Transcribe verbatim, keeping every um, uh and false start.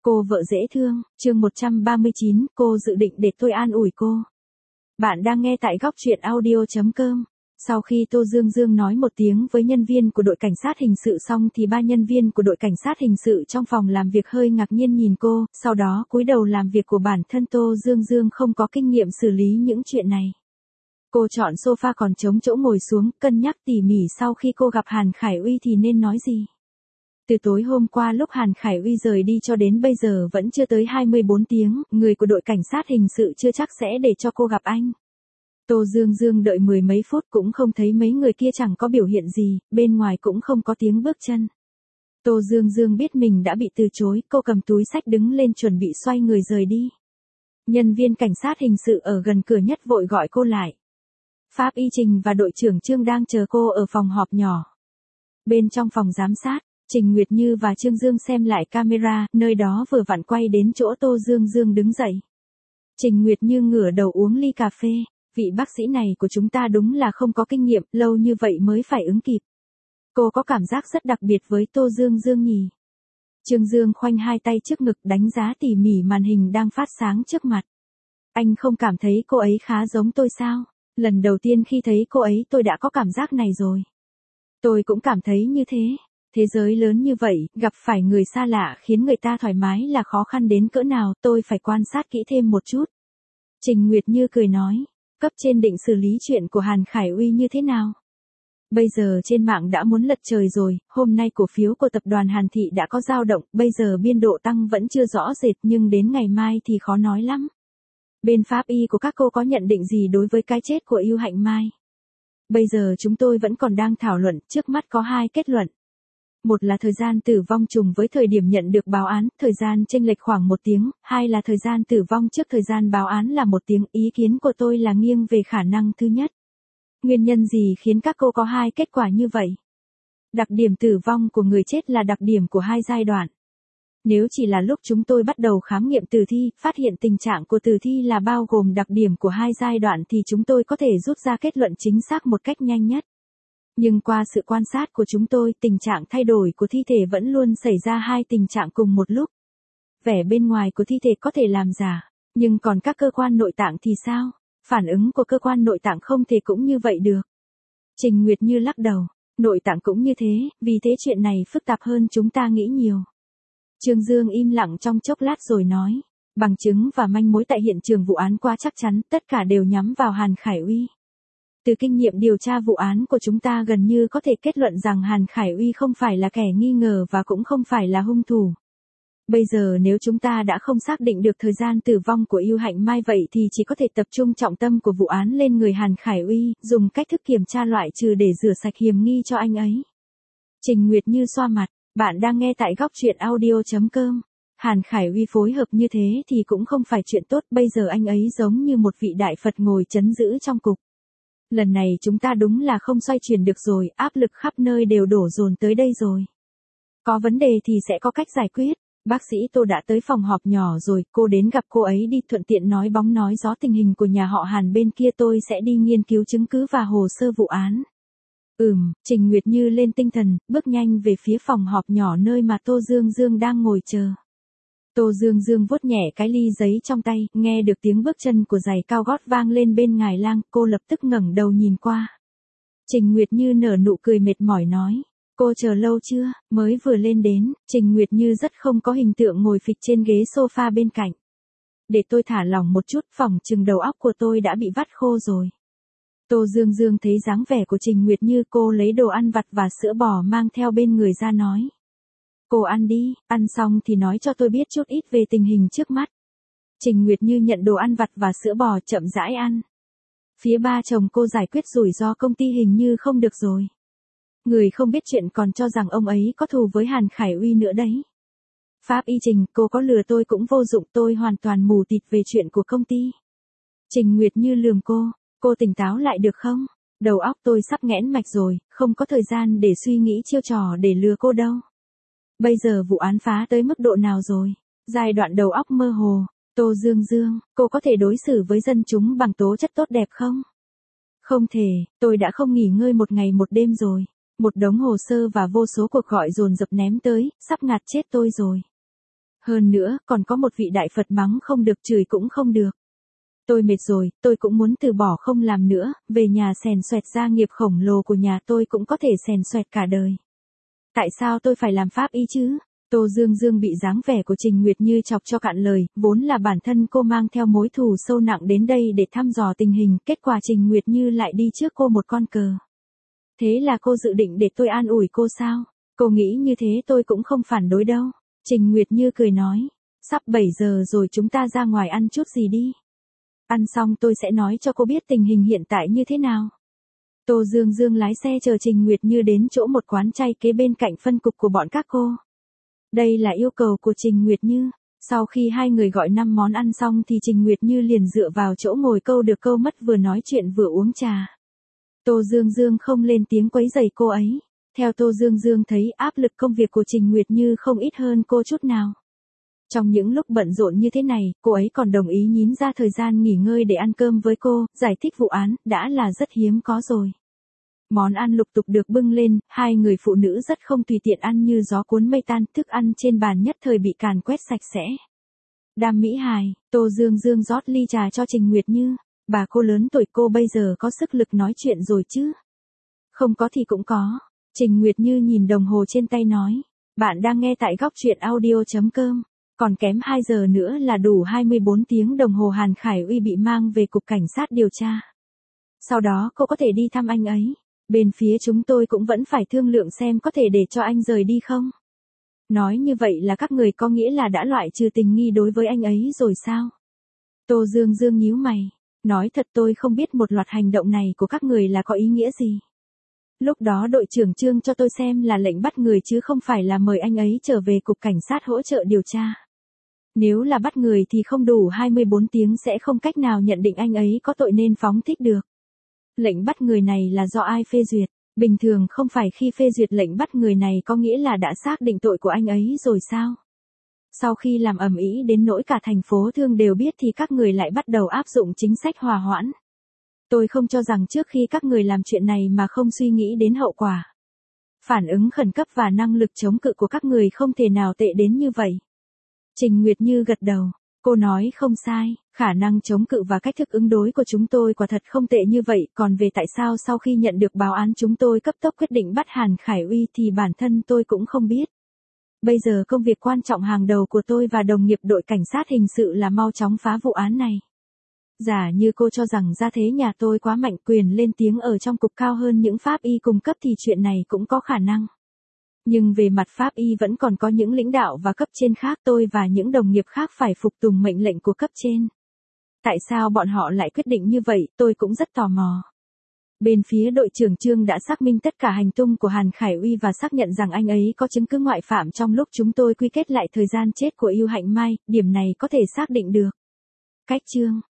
Cô vợ dễ thương, chương một trăm ba mươi chín, cô dự định để tôi an ủi cô. Bạn đang nghe tại góc truyện audio chấm com. Sau khi Tô Dương Dương nói một tiếng với nhân viên của đội cảnh sát hình sự xong thì ba nhân viên của đội cảnh sát hình sự trong phòng làm việc hơi ngạc nhiên nhìn cô, sau đó cúi đầu làm việc của bản thân. Tô Dương Dương không có kinh nghiệm xử lý những chuyện này. Cô chọn sofa còn trống chỗ ngồi xuống, cân nhắc tỉ mỉ sau khi cô gặp Hàn Khải Uy thì nên nói gì. Từ tối hôm qua lúc Hàn Khải Uy rời đi cho đến bây giờ vẫn chưa tới hai mươi bốn tiếng, người của đội cảnh sát hình sự chưa chắc sẽ để cho cô gặp anh. Tô Dương Dương đợi mười mấy phút cũng không thấy mấy người kia, chẳng có biểu hiện gì, bên ngoài cũng không có tiếng bước chân. Tô Dương Dương biết mình đã bị từ chối, cô cầm túi xách đứng lên chuẩn bị xoay người rời đi. Nhân viên cảnh sát hình sự ở gần cửa nhất vội gọi cô lại. Pháp Y Trình và đội trưởng Trương đang chờ cô ở phòng họp nhỏ. Bên trong phòng giám sát, Trình Nguyệt Như và Trương Dương xem lại camera, nơi đó vừa vặn quay đến chỗ Tô Dương Dương đứng dậy. Trình Nguyệt Như ngửa đầu uống ly cà phê, vị bác sĩ này của chúng ta đúng là không có kinh nghiệm, lâu như vậy mới phải ứng kịp. Cô có cảm giác rất đặc biệt với Tô Dương Dương nhỉ. Trương Dương khoanh hai tay trước ngực đánh giá tỉ mỉ màn hình đang phát sáng trước mặt. Anh không cảm thấy cô ấy khá giống tôi sao? Lần đầu tiên khi thấy cô ấy tôi đã có cảm giác này rồi. Tôi cũng cảm thấy như thế. Thế giới lớn như vậy, gặp phải người xa lạ khiến người ta thoải mái là khó khăn đến cỡ nào, tôi phải quan sát kỹ thêm một chút. Trình Nguyệt Như cười nói, cấp trên định xử lý chuyện của Hàn Khải Uy như thế nào? Bây giờ trên mạng đã muốn lật trời rồi, hôm nay cổ phiếu của tập đoàn Hàn Thị đã có dao động, bây giờ biên độ tăng vẫn chưa rõ rệt nhưng đến ngày mai thì khó nói lắm. Bên pháp y của các cô có nhận định gì đối với cái chết của Ưu Hạnh Mai? Bây giờ chúng tôi vẫn còn đang thảo luận, trước mắt có hai kết luận. Một là thời gian tử vong trùng với thời điểm nhận được báo án, thời gian chênh lệch khoảng một tiếng, hai là thời gian tử vong trước thời gian báo án là một tiếng, ý kiến của tôi là nghiêng về khả năng thứ nhất. Nguyên nhân gì khiến các cô có hai kết quả như vậy? Đặc điểm tử vong của người chết là đặc điểm của hai giai đoạn. Nếu chỉ là lúc chúng tôi bắt đầu khám nghiệm tử thi, phát hiện tình trạng của tử thi là bao gồm đặc điểm của hai giai đoạn thì chúng tôi có thể rút ra kết luận chính xác một cách nhanh nhất. Nhưng qua sự quan sát của chúng tôi, tình trạng thay đổi của thi thể vẫn luôn xảy ra hai tình trạng cùng một lúc. Vẻ bên ngoài của thi thể có thể làm giả, nhưng còn các cơ quan nội tạng thì sao? Phản ứng của cơ quan nội tạng không thể cũng như vậy được. Trình Nguyệt Như lắc đầu, nội tạng cũng như thế, vì thế chuyện này phức tạp hơn chúng ta nghĩ nhiều. Trương Dương im lặng trong chốc lát rồi nói, bằng chứng và manh mối tại hiện trường vụ án quá chắc chắn, tất cả đều nhắm vào Hàn Khải Uy. Từ kinh nghiệm điều tra vụ án của chúng ta gần như có thể kết luận rằng Hàn Khải Uy không phải là kẻ nghi ngờ và cũng không phải là hung thủ. Bây giờ nếu chúng ta đã không xác định được thời gian tử vong của Ưu Hạnh Mai vậy thì chỉ có thể tập trung trọng tâm của vụ án lên người Hàn Khải Uy, dùng cách thức kiểm tra loại trừ để rửa sạch hiểm nghi cho anh ấy. Trình Nguyệt Như xoa mặt, bạn đang nghe tại góc truyện audio chấm com. Hàn Khải Uy phối hợp như thế thì cũng không phải chuyện tốt, bây giờ anh ấy giống như một vị đại Phật ngồi trấn giữ trong cục. Lần này chúng ta đúng là không xoay chuyển được rồi, áp lực khắp nơi đều đổ dồn tới đây rồi. Có vấn đề thì sẽ có cách giải quyết. Bác sĩ Tô đã tới phòng họp nhỏ rồi, cô đến gặp cô ấy đi, thuận tiện nói bóng nói gió tình hình của nhà họ Hàn bên kia, tôi sẽ đi nghiên cứu chứng cứ và hồ sơ vụ án. Ừm, Trình Nguyệt Như lên tinh thần, bước nhanh về phía phòng họp nhỏ nơi mà Tô Dương Dương đang ngồi chờ. Tô Dương Dương vuốt nhẹ cái ly giấy trong tay, nghe được tiếng bước chân của giày cao gót vang lên bên ngài lang, cô lập tức ngẩng đầu nhìn qua. Trình Nguyệt Như nở nụ cười mệt mỏi nói, cô chờ lâu chưa? Mới vừa lên đến, Trình Nguyệt Như rất không có hình tượng ngồi phịch trên ghế sofa bên cạnh. Để tôi thả lỏng một chút, phỏng chừng đầu óc của tôi đã bị vắt khô rồi. Tô Dương Dương thấy dáng vẻ của Trình Nguyệt Như, cô lấy đồ ăn vặt và sữa bò mang theo bên người ra nói. Cô ăn đi, ăn xong thì nói cho tôi biết chút ít về tình hình trước mắt. Trình Nguyệt Như nhận đồ ăn vặt và sữa bò chậm rãi ăn. Phía ba chồng cô giải quyết rủi ro công ty hình như không được rồi. Người không biết chuyện còn cho rằng ông ấy có thù với Hàn Khải Uy nữa đấy. Pháp Y Trình, cô có lừa tôi cũng vô dụng, tôi hoàn toàn mù tịt về chuyện của công ty. Trình Nguyệt Như lườm cô, cô tỉnh táo lại được không? Đầu óc tôi sắp nghẽn mạch rồi, không có thời gian để suy nghĩ chiêu trò để lừa cô đâu. Bây giờ vụ án phá tới mức độ nào rồi? Giai đoạn đầu óc mơ hồ. Tô Dương Dương, cô có thể đối xử với dân chúng bằng tố chất tốt đẹp không? Không thể, tôi đã không nghỉ ngơi một ngày một đêm rồi. Một đống hồ sơ và vô số cuộc gọi dồn dập ném tới, sắp ngạt chết tôi rồi. Hơn nữa, còn có một vị đại Phật mắng không được chửi cũng không được. Tôi mệt rồi, tôi cũng muốn từ bỏ không làm nữa, về nhà xèn xoẹt gia nghiệp khổng lồ của nhà tôi cũng có thể xèn xoẹt cả đời. Tại sao tôi phải làm pháp y chứ? Tô Dương Dương bị dáng vẻ của Trình Nguyệt Như chọc cho cạn lời, vốn là bản thân cô mang theo mối thù sâu nặng đến đây để thăm dò tình hình, kết quả Trình Nguyệt Như lại đi trước cô một con cờ. Thế là cô dự định để tôi an ủi cô sao? Cô nghĩ như thế tôi cũng không phản đối đâu. Trình Nguyệt Như cười nói, sắp bảy giờ rồi chúng ta ra ngoài ăn chút gì đi. Ăn xong tôi sẽ nói cho cô biết tình hình hiện tại như thế nào. Tô Dương Dương lái xe chờ Trình Nguyệt Như đến chỗ một quán chay kế bên cạnh phân cục của bọn các cô. Đây là yêu cầu của Trình Nguyệt Như. Sau khi hai người gọi năm món ăn xong thì Trình Nguyệt Như liền dựa vào chỗ ngồi câu được câu mất, vừa nói chuyện vừa uống trà. Tô Dương Dương không lên tiếng quấy rầy cô ấy. Theo Tô Dương Dương thấy áp lực công việc của Trình Nguyệt Như không ít hơn cô chút nào. Trong những lúc bận rộn như thế này, cô ấy còn đồng ý nhín ra thời gian nghỉ ngơi để ăn cơm với cô, giải thích vụ án, đã là rất hiếm có rồi. Món ăn lục tục được bưng lên, hai người phụ nữ rất không tùy tiện ăn như gió cuốn mây tan, thức ăn trên bàn nhất thời bị càn quét sạch sẽ. Đam mỹ hài, Tô Dương Dương rót ly trà cho Trình Nguyệt Như, bà cô lớn tuổi, cô bây giờ có sức lực nói chuyện rồi chứ? Không có thì cũng có. Trình Nguyệt Như nhìn đồng hồ trên tay nói, bạn đang nghe tại góc truyện audio chấm com. Còn kém hai giờ nữa là đủ hai mươi bốn tiếng đồng hồ Hàn Khải Uy bị mang về cục cảnh sát điều tra. Sau đó cô có thể đi thăm anh ấy. Bên phía chúng tôi cũng vẫn phải thương lượng xem có thể để cho anh rời đi không. Nói như vậy là các người có nghĩa là đã loại trừ tình nghi đối với anh ấy rồi sao? Tô Dương Dương nhíu mày. Nói thật tôi không biết một loạt hành động này của các người là có ý nghĩa gì. Lúc đó đội trưởng Trương cho tôi xem là lệnh bắt người chứ không phải là mời anh ấy trở về cục cảnh sát hỗ trợ điều tra. Nếu là bắt người thì không đủ hai mươi bốn tiếng sẽ không cách nào nhận định anh ấy có tội nên phóng thích được. Lệnh bắt người này là do ai phê duyệt? Bình thường không phải khi phê duyệt lệnh bắt người này có nghĩa là đã xác định tội của anh ấy rồi sao? Sau khi làm ầm ĩ đến nỗi cả thành phố Thương đều biết thì các người lại bắt đầu áp dụng chính sách hòa hoãn. Tôi không cho rằng trước khi các người làm chuyện này mà không suy nghĩ đến hậu quả. Phản ứng khẩn cấp và năng lực chống cự của các người không thể nào tệ đến như vậy. Trình Nguyệt Như gật đầu. Cô nói không sai, khả năng chống cự và cách thức ứng đối của chúng tôi quả thật không tệ như vậy, còn về tại sao sau khi nhận được báo án chúng tôi cấp tốc quyết định bắt Hàn Khải Uy thì bản thân tôi cũng không biết. Bây giờ công việc quan trọng hàng đầu của tôi và đồng nghiệp đội cảnh sát hình sự là mau chóng phá vụ án này. Giả như cô cho rằng gia thế nhà tôi quá mạnh, quyền lên tiếng ở trong cục cao hơn những pháp y cung cấp thì chuyện này cũng có khả năng. Nhưng về mặt pháp y vẫn còn có những lãnh đạo và cấp trên khác, tôi và những đồng nghiệp khác phải phục tùng mệnh lệnh của cấp trên. Tại sao bọn họ lại quyết định như vậy, tôi cũng rất tò mò. Bên phía đội trưởng Trương đã xác minh tất cả hành tung của Hàn Khải Uy và xác nhận rằng anh ấy có chứng cứ ngoại phạm trong lúc chúng tôi quy kết lại thời gian chết của Yêu Hạnh Mai, điểm này có thể xác định được. Cách Trương,